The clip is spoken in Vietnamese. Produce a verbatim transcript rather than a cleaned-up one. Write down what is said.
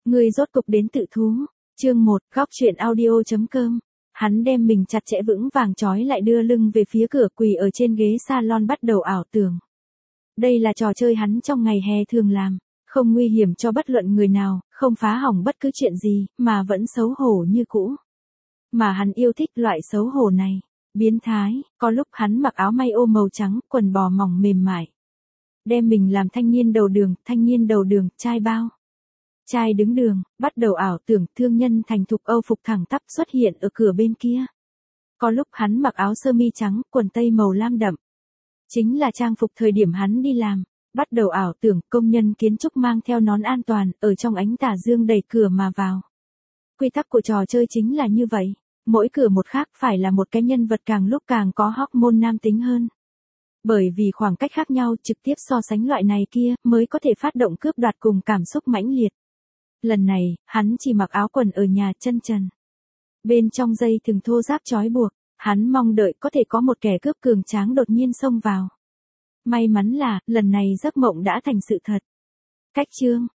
Ngươi rốt cục đến tự thú. Chương một, góc truyện audio chấm com. Hắn đem mình chặt chẽ vững vàng trói lại đưa lưng về phía cửa quỳ ở trên ghế salon bắt đầu ảo tưởng. Đây là trò chơi hắn trong ngày hè thường làm, không nguy hiểm cho bất luận người nào, không phá hỏng bất cứ chuyện gì, mà vẫn xấu hổ như cũ. Mà hắn yêu thích loại xấu hổ này. Biến thái, có lúc hắn mặc áo may ô màu trắng, quần bò mỏng mềm mại. Đem mình làm thanh niên đầu đường, thanh niên đầu đường, trai bao. Trai đứng đường, bắt đầu ảo tưởng thương nhân thành thục Âu phục thẳng tắp xuất hiện ở cửa bên kia. Có lúc hắn mặc áo sơ mi trắng, quần tây màu lam đậm. Chính là trang phục thời điểm hắn đi làm, bắt đầu ảo tưởng công nhân kiến trúc mang theo nón an toàn, ở trong ánh tà dương đẩy cửa mà vào. Quy tắc của trò chơi chính là như vậy, mỗi cửa một khác phải là một cái nhân vật càng lúc càng có hormone nam tính hơn. Bởi vì khoảng cách khác nhau trực tiếp so sánh loại này kia mới có thể phát động cướp đoạt cùng cảm xúc mãnh liệt. Lần này, hắn chỉ mặc áo quần ở nhà chân trần. Bên trong dây thừng thô ráp trói buộc, hắn mong đợi có thể có một kẻ cướp cường tráng đột nhiên xông vào. May mắn là, lần này giấc mộng đã thành sự thật. Cách chương,